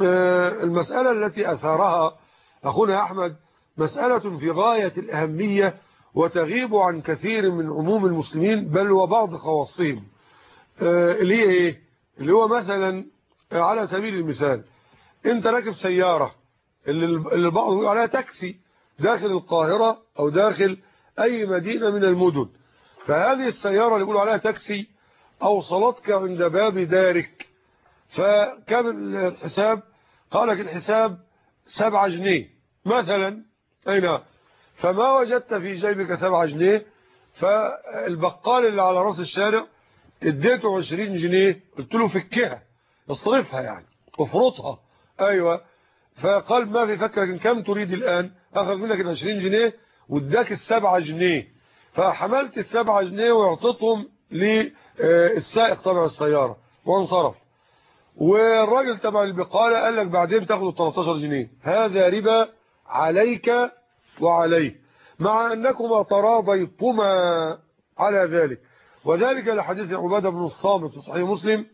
المسألة التي أثارها أخونا أحمد مسألة في غاية الأهمية وتغيب عن كثير من عموم المسلمين بل وبعض خواصهم، اللي هي إيه؟ اللي هو مثلا على سبيل المثال أنت راكب سيارة اللي البعض يقول عليها تاكسي داخل القاهرة أو داخل أي مدينة من المدن، فهذه السيارة اللي يقولوا عليها تاكسي أوصلتك عند باب دارك، فكان الحساب قال لك الحساب 7 جنيه مثلا، أين فما وجدت في جيبك 7 جنيه، فالبقال اللي على راس الشارع اديته 20 جنيه، قلت له فكها اصرفها يعني افرطها، ايوه، فقال ما في فكرك إن كم تريد الآن، أخذ منك 20 جنيه واداك 7 جنيه، فحملت 7 جنيه واعطيتهم للسائق تبع السيارة وانصرف، والراجل تبع البقالة قال لك بعدين تاخد 13 جنيه، هذا ربا عليك وعليه، مع أنكما تراضيتما على ذلك، وذلك لحديث عبادة بن الصامت في صحيح مسلم: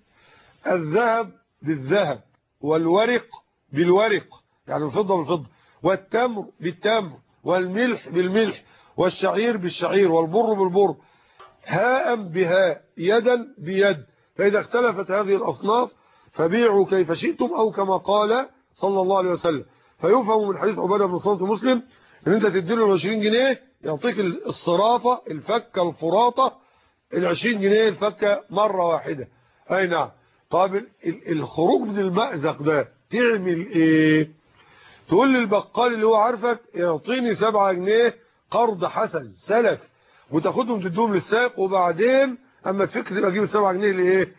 الذهب بالذهب والورق بالورق، يعني الفضة بالفضة، والتمر بالتمر والملح بالملح والشعير بالشعير والبر بالبر، هاء بهاء يدا بيد، فإذا اختلفت هذه الأصناف فبيعوا كيف شئتم، أو كما قال صلى الله عليه وسلم. فيفهم من حديث عبادة بن الصامت مسلم ان انت تديله 20 جنيه يعطيك الصرافة الفكة الفراطة 20 جنيه الفكة مرة واحدة، اي نعم. طب الخروج من المأزق ده تعمل ايه؟ تقول للبقال اللي هو عارفك يعطيني 7 جنيه قرض حسن سلف، وتاخدهم تدوهم للسائق، وبعدين اما تفك تبقى تجيب 7 جنيه لايه؟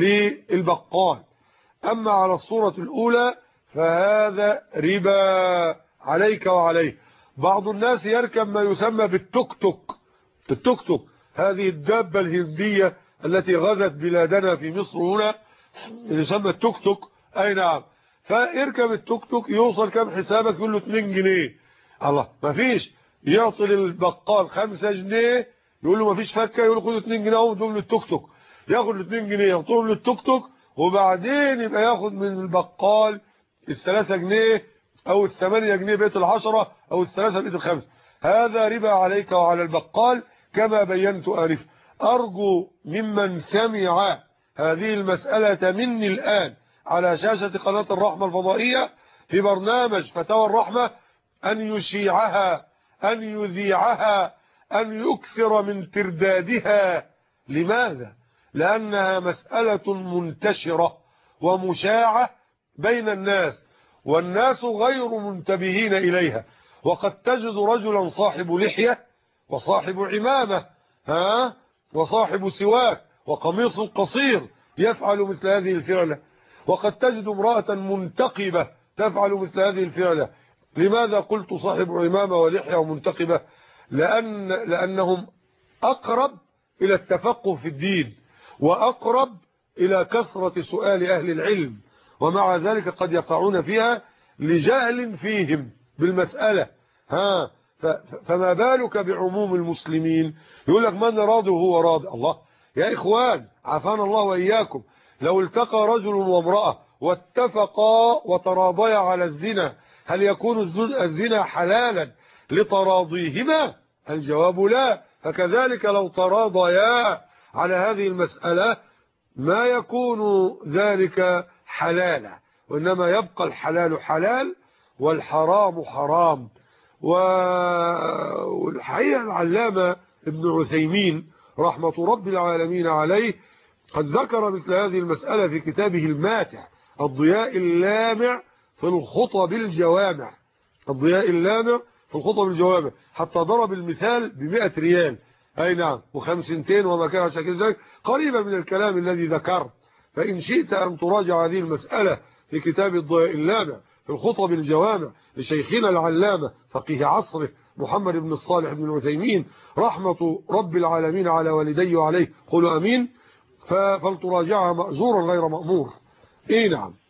للبقال. اما على الصورة الاولى فهذا ربا عليك وعليه. بعض الناس يركب ما يسمى بالتوك توك، التوك توك هذه الدابة الهندية التي غزت بلادنا في مصر هنا، يسمى التوك توك، اي نعم، فيركب التوك توك يوصل كم حسابك؟ يقول له 2 جنيه، الله ما فيش، يعطي للبقال 5 جنيه يقول له ما فيش فكه، يقول له خد 2 جنيه اهو ادهم للتوك توك، ياخد ال 2 جنيه يعطيهم للتوك توك، وبعدين يبقى ياخد من البقال ال3 جنيه او ال8 جنيه بقت ال10 او ال3 بقت ال5. هذا ربا عليك وعلى البقال كما بينت آنفا. أرجو ممن سمع هذه المسألة مني الآن على شاشة قناة الرحمة الفضائية في برنامج فتاوى الرحمة أن يشيعها، أن يذيعها، أن يكثر من تردادها. لماذا؟ لأنها مسألة منتشرة ومشاعة بين الناس، والناس غير منتبهين إليها، وقد تجد رجلا صاحب لحية وصاحب عمامة وصاحب سواك وقميص قصير يفعل مثل هذه الفعلة، وقد تجد امرأة منتقبة تفعل مثل هذه الفعلة. لماذا قلت صاحب عمامة ولحية ومنتقبة؟ لأنهم أقرب إلى التفقه في الدين وأقرب إلى كثرة سؤال أهل العلم، ومع ذلك قد يقعون فيها لجهل فيهم بالمسألة. فما بالك بعموم المسلمين؟ يقول لك من راضي وهو راضي. الله يا إخوان عافانا الله وإياكم، لو التقى رجل وامرأة واتفقا وتراضيا على الزنا، هل يكون الزنا حلالا لتراضيهما؟ الجواب لا. فكذلك لو تراضيا على هذه المسألة ما يكون ذلك حلالا، وإنما يبقى الحلال حلال والحرام حرام. والحقيقة العلامة ابن عثيمين رحمة رب العالمين عليه قد ذكر مثل هذه المسألة في كتابه الماتع الضياء اللامع في الخطب الجوامع، الضياء اللامع في الخطب الجوامع، حتى ضرب المثال ب100 ريال، أي نعم، و50 وما كان شكل ذلك، قريبا من الكلام الذي ذكرت. فإن شئت أن تراجع هذه المسألة في كتاب الضياء اللامع في الخطب الجوامع لشيخنا العلامة فقيه عصره محمد بن الصالح بن العثيمين رحمة رب العالمين على والديه وعليه، قولوا أمين. فلتراجعها مأجورا غير مأمور. إيه نعم.